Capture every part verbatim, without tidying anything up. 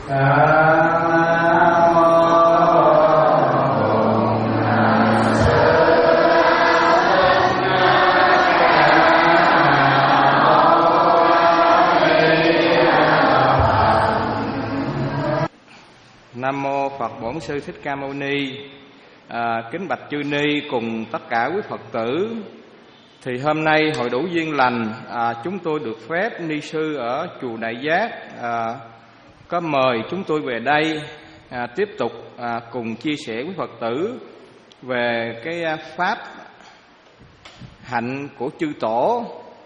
Nam mô Phật Bổn Sư Thích Ca Mâu Ni. À, kính bạch chư ni cùng tất cả quý Phật tử. Thì hôm nay hội đủ duyên lành, à, chúng tôi được phép ni sư ở chùa Đại Giác à, có mời chúng tôi về đây à, tiếp tục à, cùng chia sẻ với Phật tử về cái pháp hạnh của chư tổ.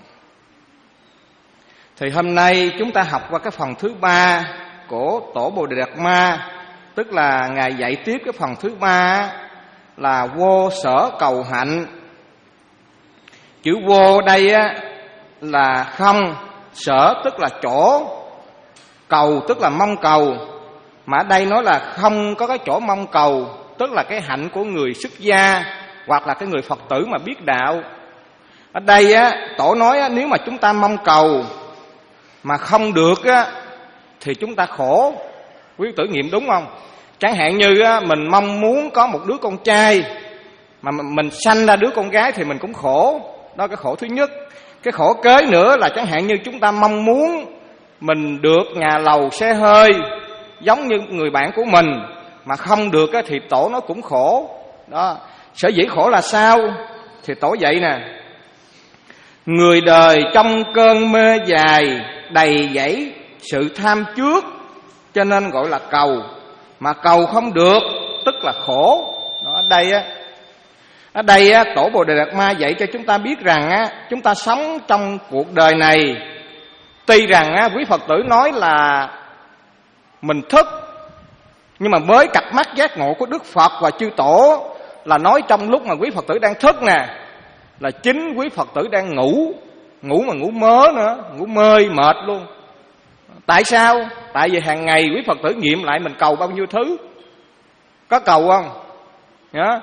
Thì hôm nay chúng ta học qua cái phần thứ ba của tổ Bồ Đề Đạt Ma, tức là Ngài dạy tiếp cái phần thứ ba là vô sở cầu hạnh. Chữ vô đây á, là không, sở tức là chỗ, cầu tức là mong cầu. Mà ở đây nói là không có cái chỗ mong cầu, tức là cái hạnh của người xuất gia hoặc là cái người Phật tử mà biết đạo. Ở đây á, tổ nói á, nếu mà chúng ta mong cầu mà không được á, thì chúng ta khổ. Quý tử nghiệm đúng không? Chẳng hạn như á, mình mong muốn có một đứa con trai mà mình sanh ra đứa con gái thì mình cũng khổ. Đó là cái khổ thứ nhất. Cái khổ kế nữa là chẳng hạn như chúng ta mong muốn mình được nhà lầu xe hơi giống như người bạn của mình mà không được á, thì tổ nó cũng khổ. Đó. Sở dĩ khổ là sao? Thì tổ vậy nè: người đời trong cơn mê dài đầy dẫy sự tham trước, cho nên gọi là cầu. Mà cầu không được tức là khổ. Đó, ở đây á, ở đây á, tổ Bồ Đề Đạt Ma dạy cho chúng ta biết rằng á, chúng ta sống trong cuộc đời này, tuy rằng á, quý Phật tử nói là mình thức, nhưng mà với cặp mắt giác ngộ của Đức Phật và chư tổ là nói trong lúc mà quý Phật tử đang thức nè, là chính quý Phật tử đang ngủ. Ngủ mà ngủ mớ nữa, ngủ mơi mệt luôn. Tại sao? Tại vì hàng ngày quý Phật tử nghiệm lại mình cầu bao nhiêu thứ. Có cầu không? Nhớ.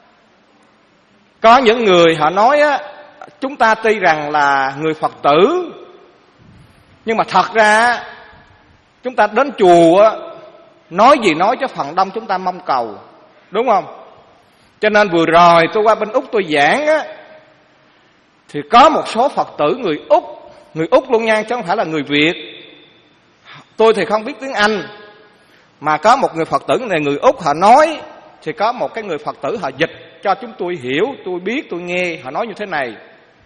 Có những người họ nói á, chúng ta tuy rằng là người Phật tử, nhưng mà thật ra chúng ta đến chùa á, nói gì nói cho phần đông chúng ta mong cầu. Đúng không? Cho nên vừa rồi tôi qua bên Úc tôi giảng á, thì có một số Phật tử người Úc, người Úc luôn nha, chứ không phải là người Việt. Tôi thì không biết tiếng Anh, mà có một người Phật tử này người Úc họ nói, thì có một cái người Phật tử họ dịch cho chúng tôi hiểu, tôi biết, tôi nghe. Họ nói như thế này: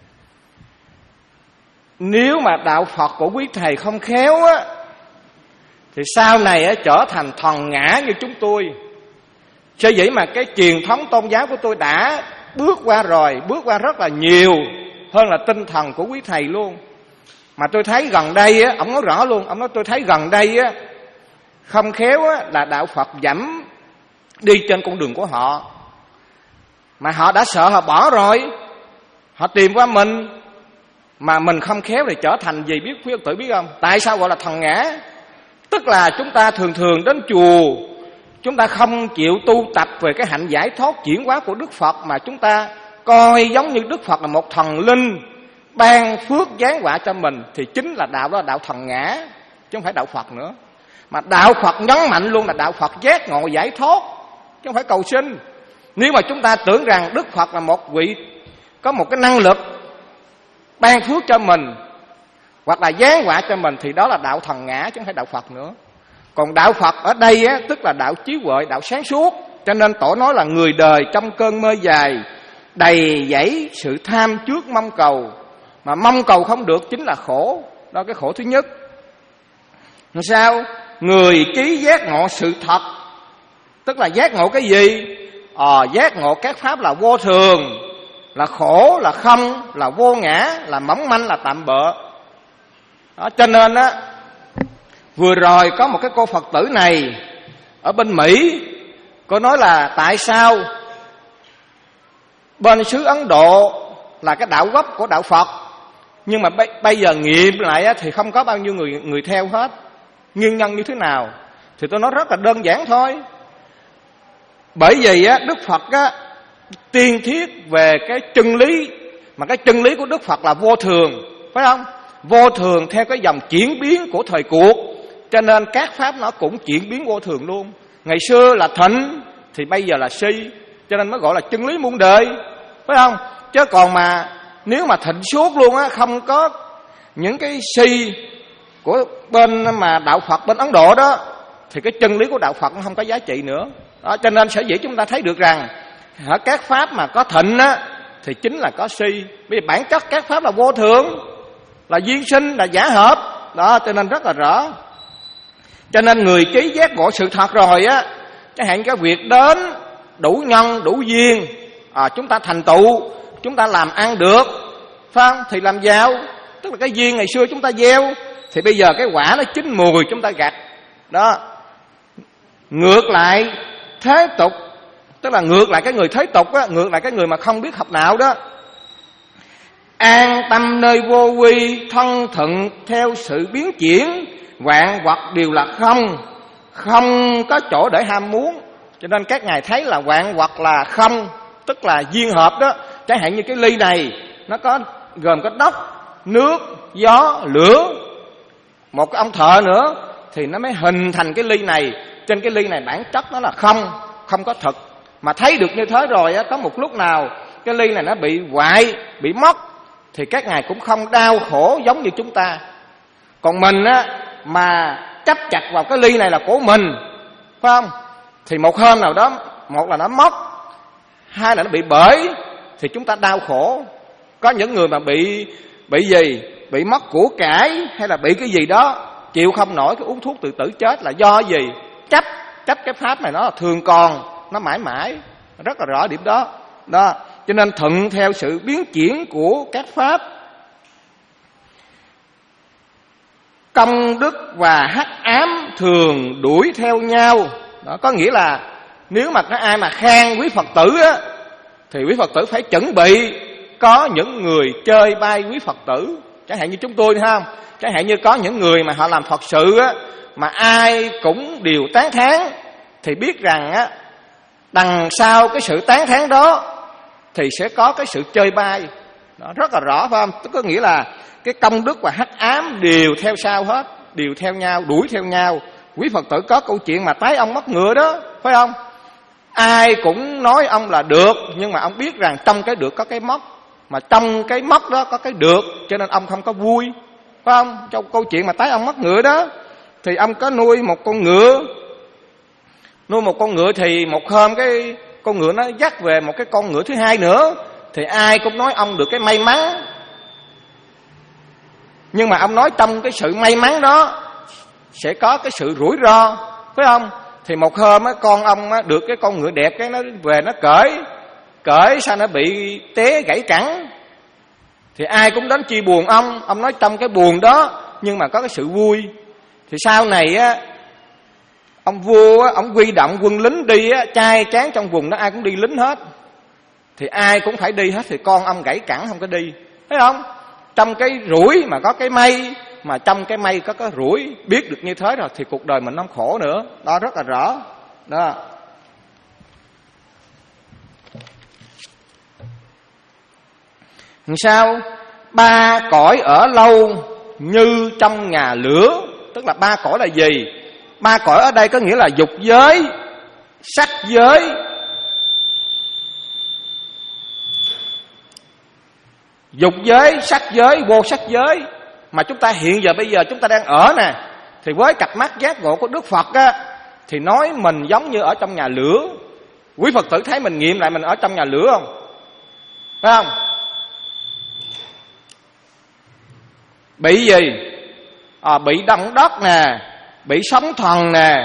nếu mà đạo Phật của quý thầy không khéo á, thì sau này á, trở thành thần ngã như chúng tôi. Sở dĩ mà cái truyền thống tôn giáo của tôi đã bước qua rồi, bước qua rất là nhiều hơn là tinh thần của quý thầy luôn. Mà tôi thấy gần đây á, ông nói rõ luôn, ông nói tôi thấy gần đây á, không khéo á, là đạo Phật dẫm đi trên con đường của họ. Mà họ đã sợ họ bỏ rồi, họ tìm qua mình, mà mình không khéo thì trở thành gì biết quý Phật tử biết không? Tại sao gọi là thần ngã? Tức là chúng ta thường thường đến chùa, chúng ta không chịu tu tập về cái hạnh giải thoát chuyển hóa của Đức Phật, mà chúng ta coi giống như Đức Phật là một thần linh ban phước giáng họa cho mình, thì chính là đạo đó là đạo thần ngã, chứ không phải đạo Phật nữa. Mà đạo Phật nhấn mạnh luôn là đạo Phật giác ngộ giải thoát, chứ không phải cầu sinh. Nếu mà chúng ta tưởng rằng Đức Phật là một vị có một cái năng lực ban phước cho mình hoặc là giáng họa cho mình, thì đó là đạo thần ngã chứ không phải đạo Phật nữa. Còn đạo Phật ở đây á, tức là đạo trí huệ, đạo sáng suốt. Cho nên tổ nói là người đời trong cơn mơ dài đầy dẫy sự tham trước mong cầu. Mà mong cầu không được chính là khổ. Đó là cái khổ thứ nhất. Làm sao? Người trí giác ngộ sự thật. Tức là giác ngộ cái gì? Ờ, giác ngộ các pháp là vô thường, là khổ, là không, là vô ngã, là mỏng manh, là tạm bợ. Đó, cho nên á, vừa rồi có một cái cô Phật tử này ở bên Mỹ, cô nói là tại sao bên xứ Ấn Độ là cái đạo gốc của đạo Phật, nhưng mà bây giờ nghiệm lại á, thì không có bao nhiêu người người theo hết. Nguyên nhân như thế nào? Thì tôi nói rất là đơn giản thôi. Bởi vì á, Đức Phật á, tiên thiết về cái chân lý, mà cái chân lý của Đức Phật là vô thường, phải không? Vô thường theo cái dòng chuyển biến của thời cuộc, Cho nên các pháp nó cũng chuyển biến vô thường luôn. Ngày xưa là thịnh thì bây giờ là suy, cho nên mới gọi là chân lý muôn đời, phải không? Chứ còn mà nếu mà thịnh suốt luôn á, không có những cái si của bên mà đạo Phật bên Ấn Độ đó, thì cái chân lý của đạo Phật nó không có giá trị nữa. Đó, cho nên sở dĩ chúng ta thấy được rằng ở các pháp mà có thịnh á thì chính là có si. Vì bản chất các pháp là vô thường, là duyên sinh, là giả hợp. Đó, cho nên rất là rõ. Cho nên người trí giác ngộ sự thật rồi á, chẳng hạn cái việc đến đủ nhân đủ duyên, à, chúng ta thành tựu, chúng ta làm ăn được, phải không? Thì làm giàu. Tức là cái duyên ngày xưa chúng ta gieo, thì bây giờ cái quả nó chín mùi chúng ta gặt. Đó. Ngược lại thế tục, tức là ngược lại cái người thế tục á, ngược lại cái người mà không biết học đạo đó, an tâm nơi vô quy, thân thuận theo sự biến chuyển, vạn vật đều là không, không có chỗ để ham muốn. Cho nên các ngài thấy là vạn vật là không, tức là duyên hợp đó. Chẳng hạn như cái ly này nó có gồm có đất, nước, gió, lửa, một cái ông thợ nữa, thì nó mới hình thành cái ly này. Trên cái ly này bản chất nó là không, không có thực. Mà thấy được như thế rồi á, có một lúc nào cái ly này nó bị hoại, bị mất, thì các ngài cũng không đau khổ giống như chúng ta. Còn mình á, mà chấp chặt vào cái ly này là của mình, phải không? Thì một hôm nào đó, một là nó mất, hai là nó bị bể, thì chúng ta đau khổ. Có những người mà bị bị gì? Bị mất của cải hay là bị cái gì đó, chịu không nổi, cái uống thuốc tự tử chết là do gì? Chấp, chấp cái pháp này nó là thường còn, nó mãi mãi. Rất là rõ điểm đó. Đó. Cho nên thuận theo sự biến chuyển của các pháp. Công đức và hắc ám thường đuổi theo nhau. Đó, có nghĩa là nếu mà có ai mà khen quý Phật tử á, thì quý Phật tử phải chuẩn bị có những người chơi bay quý Phật tử. Chẳng hạn như chúng tôi thấy không? Chẳng hạn như có những người mà họ làm Phật sự á, mà ai cũng đều tán thán, thì biết rằng á, đằng sau cái sự tán thán đó thì sẽ có cái sự chơi bay. Đó, rất là rõ, phải không? Tức có nghĩa là cái công đức và hắc ám đều theo sau hết, đều theo nhau, đuổi theo nhau. Quý Phật tử có câu chuyện mà tái ông mất ngựa đó, phải không? Ai cũng nói ông là được, nhưng mà ông biết rằng trong cái được có cái mất, mà trong cái mất đó có cái được, cho nên ông không có vui, phải không? Trong câu chuyện mà tái ông mất ngựa đó, thì ông có nuôi một con ngựa. Nuôi một con ngựa thì một hôm cái con ngựa nó dắt về một cái con ngựa thứ hai nữa, thì ai cũng nói ông được cái may mắn. Nhưng mà ông nói trong cái sự may mắn đó sẽ có cái sự rủi ro, phải không? Thì một hôm á, con ông á, được cái con ngựa đẹp, cái nó về nó cởi, cởi sao nó bị té gãy cẳng. Thì ai cũng đến chia buồn ông. Ông nói trong cái buồn đó nhưng mà có cái sự vui. Thì sau này á, ông vua á, ông huy động quân lính đi á, trai tráng trong vùng đó ai cũng đi lính hết. Thì ai cũng phải đi hết, thì con ông gãy cẳng không có đi, thấy không? Trong cái rủi mà có cái may, mà trong cái may có cái rủi. Biết được như thế rồi thì cuộc đời mình không khổ nữa. Đó, rất là rõ. Đó. Làm sao? Ba cõi ở lâu như trong nhà lửa. Tức là ba cõi là gì? Ba cõi ở đây có nghĩa là dục giới, sắc giới, dục giới, sắc giới, vô sắc giới. Mà chúng ta hiện giờ bây giờ chúng ta đang ở nè, thì với cặp mắt giác ngộ của Đức Phật á, thì nói mình giống như ở trong nhà lửa. Quý Phật tử thấy mình nghiệm lại mình ở trong nhà lửa không? Phải không? Bị gì? À, bị động đất nè, bị sóng thần nè,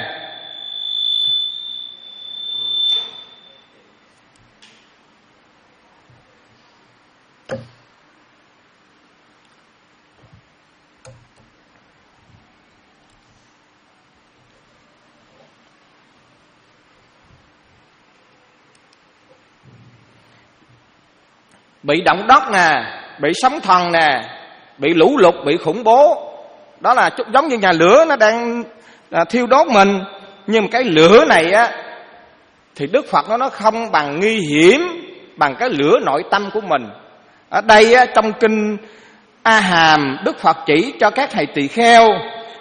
bị động đất nè, bị sóng thần nè, bị lũ lụt, bị khủng bố. Đó là giống như nhà lửa nó đang à, thiêu đốt mình. Nhưng cái lửa này á, thì Đức Phật nó nó không bằng nguy hiểm bằng cái lửa nội tâm của mình. Ở đây á, trong kinh A Hàm, Đức Phật chỉ cho các thầy tỳ kheo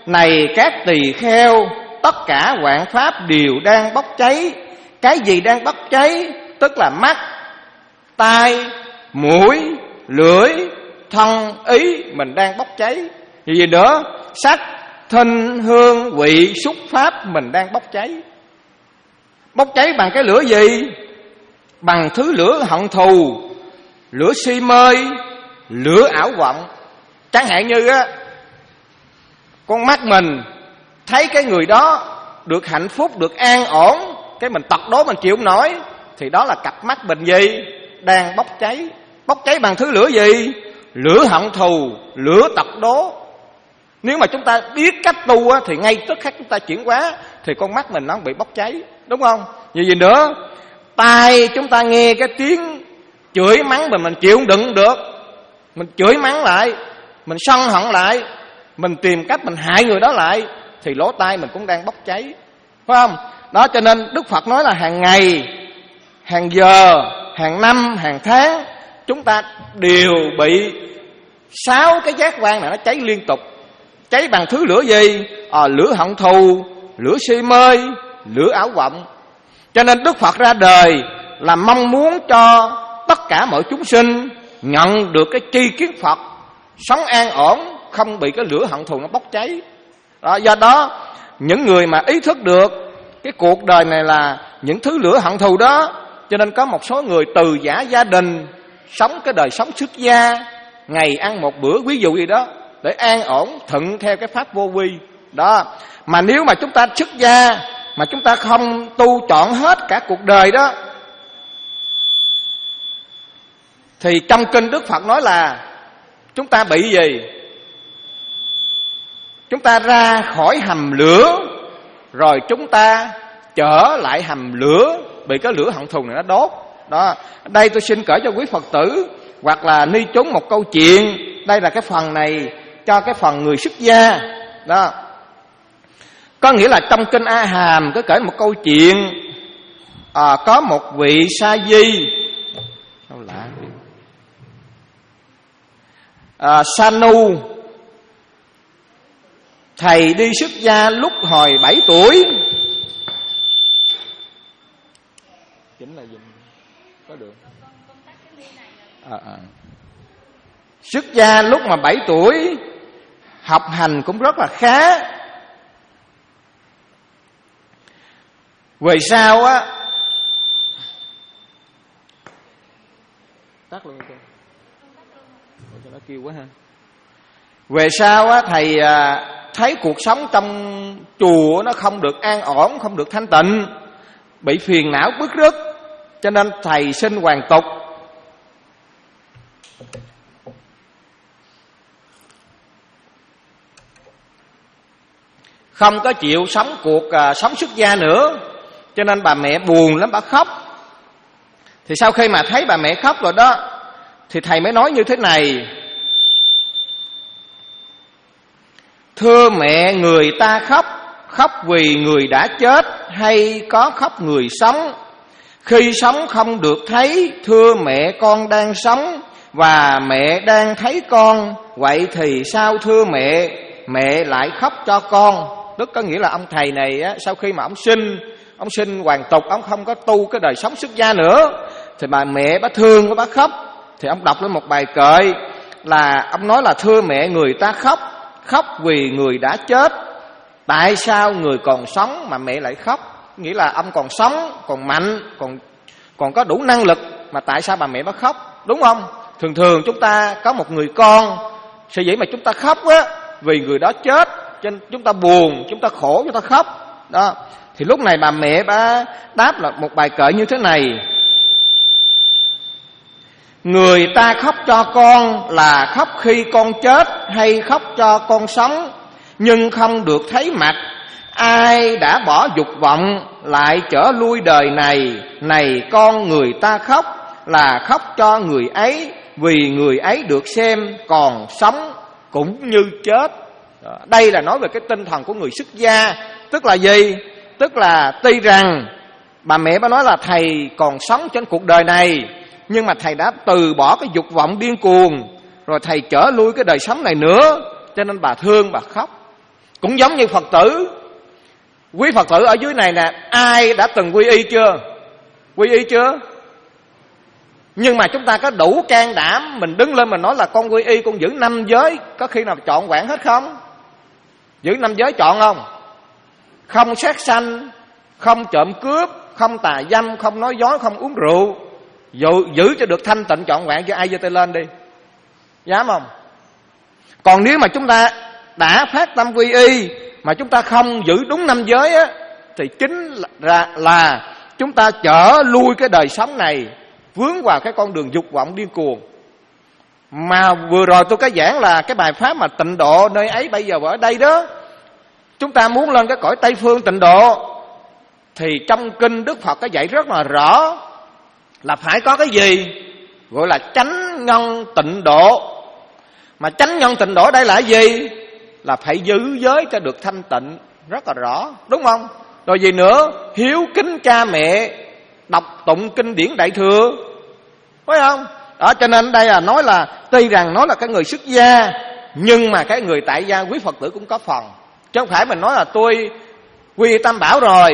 này các tỳ kheo, tất cả vạn pháp đều đang bốc cháy. Cái gì đang bốc cháy? Tức là mắt, tai, mũi, lưỡi, thân, ý mình đang bốc cháy. Gì gì nữa? Sắc, thinh, hương, vị, xúc, pháp mình đang bốc cháy. Bốc cháy bằng cái lửa gì? Bằng thứ lửa hận thù, lửa si mê, lửa ảo vọng. Chẳng hạn như á, con mắt mình thấy cái người đó được hạnh phúc, được an ổn, cái mình tật đố mình chịu không nổi, thì đó là cặp mắt mình gì? Đang bốc cháy. Bốc cháy bằng thứ lửa gì? Lửa hận thù, lửa tật đố. Nếu mà chúng ta biết cách tu á, thì ngay tức khắc chúng ta chuyển hóa, thì con mắt mình nó bị bốc cháy, đúng không? Như gì nữa? Tai chúng ta nghe cái tiếng chửi mắng mình mình chịu không đựng được, mình chửi mắng lại, mình sân hận lại, mình tìm cách mình hại người đó lại, thì lỗ tai mình cũng đang bốc cháy, phải không? Đó, cho nên Đức Phật nói là hàng ngày, hàng giờ, hàng năm, hàng tháng, chúng ta đều bị sáu cái giác quan này nó cháy liên tục. Cháy bằng thứ lửa gì? À, lửa hận thù, lửa si mê, lửa ảo vọng. Cho nên Đức Phật ra đời là mong muốn cho tất cả mọi chúng sinh nhận được cái tri kiến Phật, sống an ổn, không bị cái lửa hận thù nó bốc cháy. Đó, do đó những người mà ý thức được cái cuộc đời này là những thứ lửa hận thù đó, cho nên có một số người từ giả gia đình, sống cái đời sống xuất gia, ngày ăn một bữa ví dụ gì đó, để an ổn thuận theo cái pháp vô vi đó. Mà nếu mà chúng ta xuất gia mà chúng ta không tu trọn hết cả cuộc đời đó, thì trong kinh Đức Phật nói là chúng ta bị gì? Chúng ta ra khỏi hầm lửa, rồi chúng ta trở lại hầm lửa, bị cái lửa hận thù này nó đốt. Đó, đây tôi xin kể cho quý Phật tử hoặc là ni chúng một câu chuyện. Đây là cái phần này cho cái phần người xuất gia đó. Có nghĩa là trong kinh A Hàm có kể một câu chuyện, à, có một vị sa di, đâu lạ à, Sanu, thầy đi xuất gia lúc hồi bảy tuổi. Chính là gì? Có được. À, à. Xuất gia lúc mà bảy tuổi, học hành cũng rất là khá. Về sau á, tắt luôn cho, cho nó kêu quá ha. Về sau á, thầy à, thấy cuộc sống trong chùa nó không được an ổn, không được thanh tịnh, bị phiền não bứt rứt, cho nên thầy xin hoàn tục. Không có chịu sống cuộc à, sống xuất gia nữa. Cho nên bà mẹ buồn lắm, bà khóc. Thì sau khi mà thấy bà mẹ khóc rồi đó, thì thầy mới nói như thế này: thưa mẹ, người ta khóc, khóc vì người đã chết hay có khóc người sống? Khi sống không được thấy, thưa mẹ con đang sống và mẹ đang thấy con, vậy thì sao thưa mẹ, mẹ lại khóc cho con? Tức có nghĩa là ông thầy này á, sau khi mà ông sinh, ông sinh hoàn tục, ông không có tu cái đời sống xuất gia nữa, thì bà mẹ bà thương, bà khóc. Thì ông đọc lên một bài kệ là ông nói là thưa mẹ, người ta khóc, khóc vì người đã chết, tại sao người còn sống mà mẹ lại khóc? Nghĩa là ông còn sống, còn mạnh, còn còn có đủ năng lực, mà tại sao bà mẹ bà khóc, đúng không? Thường thường chúng ta có một người con, sở dĩ mà chúng ta khóc á, vì người đó chết, cho nên chúng ta buồn, chúng ta khổ, chúng ta khóc đó. Thì lúc này bà mẹ bà đáp là một bài kệ như thế này: người ta khóc cho con là khóc khi con chết hay khóc cho con sống, nhưng không được thấy mặt. Ai đã bỏ dục vọng lại trở lui đời này, này con, người ta khóc là khóc cho người ấy, vì người ấy được xem còn sống cũng như chết. Đây là nói về cái tinh thần của người xuất gia. Tức là gì? Tức là tuy rằng bà mẹ bà nói là thầy còn sống trên cuộc đời này, nhưng mà thầy đã từ bỏ cái dục vọng điên cuồng, rồi thầy trở lui cái đời sống này nữa, cho nên bà thương, bà khóc. Cũng giống như Phật tử. Quý Phật tử ở dưới này nè, ai đã từng quy y chưa? Quy y chưa? Nhưng mà chúng ta có đủ can đảm mình đứng lên mình nói là con quy y, con giữ năm giới, có khi nào trọn vẹn hết không? Giữ năm giới trọn không? Không sát sanh, không trộm cướp, không tà dâm, không nói dối, không uống rượu, giữ, giữ cho được thanh tịnh trọn vẹn, cho ai giơ tay lên đi. Dám không? Còn nếu mà chúng ta đã phát tâm quy y mà chúng ta không giữ đúng năm giới á, thì chính là, là chúng ta chở lui cái đời sống này, vướng vào cái con đường dục vọng điên cuồng. Mà vừa rồi tôi có giảng là cái bài pháp mà tịnh độ nơi ấy bây giờ ở đây đó. Chúng ta muốn lên cái cõi Tây Phương tịnh độ thì trong kinh Đức Phật có dạy rất là rõ là phải có cái gì gọi là chánh nhân tịnh độ. Mà chánh nhân tịnh độ đây là cái gì? Là phải giữ giới cho được thanh tịnh, rất là rõ, đúng không? Rồi gì nữa? Hiếu kính cha mẹ, đọc tụng kinh điển đại thừa, phải không? Đó, cho nên đây là nói là tuy rằng nói là cái người xuất gia, nhưng mà cái người tại gia quý Phật tử cũng có phần. Chứ không phải mình nói là tôi quy tam bảo rồi,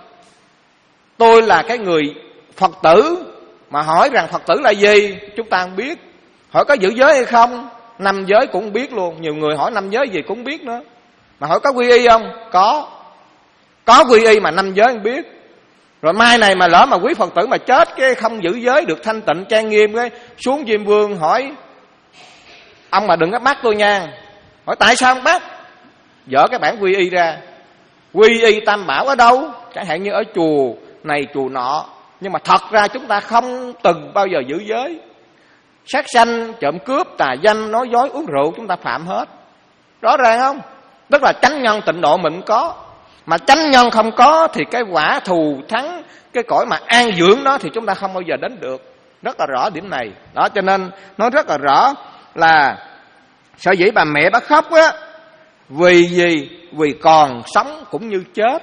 tôi là cái người Phật tử, mà hỏi rằng Phật tử là gì chúng ta không biết. Hỏi có giữ giới hay không, năm giới cũng biết luôn. Nhiều người hỏi năm giới gì cũng biết nữa. Mà hỏi có quy y không? Có. Có quy y mà năm giới không biết. Rồi mai này mà lỡ mà quý Phật tử mà chết cái không giữ giới được thanh tịnh trang nghiêm, cái xuống Diêm Vương hỏi ông mà đừng có bắt tôi nha. Hỏi tại sao không bắt? Dở cái bản quy y ra. Quy y tam bảo ở đâu? Chẳng hạn như ở chùa này chùa nọ, nhưng mà thật ra chúng ta không từng bao giờ giữ giới. Sát sanh, trộm cướp, tà dâm, nói dối, uống rượu chúng ta phạm hết. Rõ ràng không? Tức là chánh nhân tịnh độ mình có. Mà chánh nhân không có thì cái quả thù thắng, cái cõi mà an dưỡng đó thì chúng ta không bao giờ đến được. Rất là rõ điểm này. Đó, cho nên nói rất là rõ là sở dĩ bà mẹ bà khóc á, vì gì? Vì còn sống cũng như chết.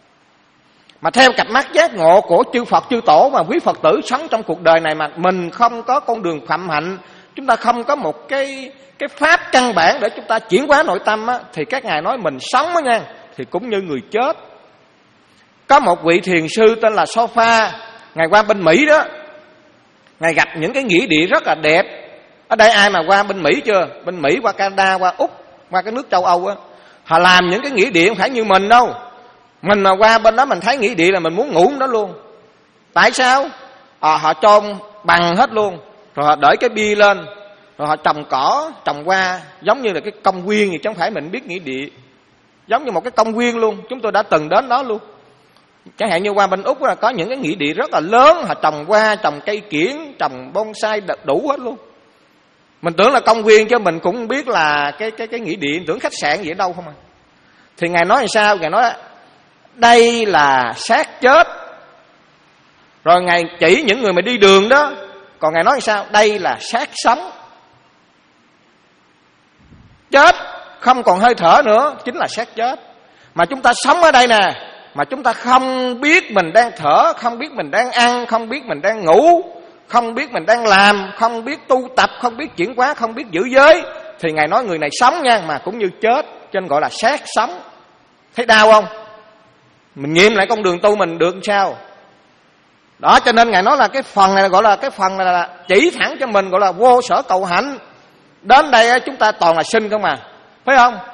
Mà theo cặp mắt giác ngộ của chư Phật chư Tổ mà quý Phật tử sống trong cuộc đời này mà mình không có con đường phạm hạnh, chúng ta không có một cái cái pháp căn bản để chúng ta chuyển hóa nội tâm á, thì các ngài nói mình sống á nha, thì cũng như người chết. Có một vị thiền sư tên là Sofa, ngài qua bên Mỹ đó, ngài gặp những cái nghĩa địa rất là đẹp. Ở đây ai mà qua bên Mỹ chưa? Bên Mỹ, qua Canada, qua Úc, qua cái nước châu Âu á, họ làm những cái nghĩa địa không phải như mình đâu. Mình mà qua bên đó mình thấy nghĩa địa là mình muốn ngủ đó luôn. Tại sao? À, họ chôn bằng hết luôn, rồi họ đợi cái bia lên, rồi họ trồng cỏ, trồng hoa, giống như là cái công viên gì chứ không phải mình biết nghĩa địa. Giống như một cái công viên luôn, chúng tôi đã từng đến đó luôn. Chẳng hạn như qua bên Úc là có những cái nghĩa địa rất là lớn, họ trồng hoa, trồng cây kiển, trồng bonsai đủ hết luôn. Mình tưởng là công viên chứ mình cũng biết là cái cái cái nghĩa địa, tưởng khách sạn gì ở đâu không à. Thì ngài nói làm sao? Ngài nói đây là xác chết. Rồi ngài chỉ những người mà đi đường đó. Còn ngài nói làm sao? Đây là xác sống. Chết không còn hơi thở nữa chính là xác chết. Mà chúng ta sống ở đây nè, mà chúng ta không biết mình đang thở, không biết mình đang ăn, không biết mình đang ngủ, không biết mình đang làm, không biết tu tập, không biết chuyển hóa, không biết giữ giới, thì ngài nói người này sống nha, mà cũng như chết, cho nên gọi là xác sống. Thấy đau không? Mình nghiệm lại con đường tu mình được sao? Đó, cho nên ngài nói là cái phần này gọi là cái phần này là chỉ thẳng cho mình, gọi là vô sở cầu hạnh. Đến đây chúng ta toàn là sinh không à, phải không?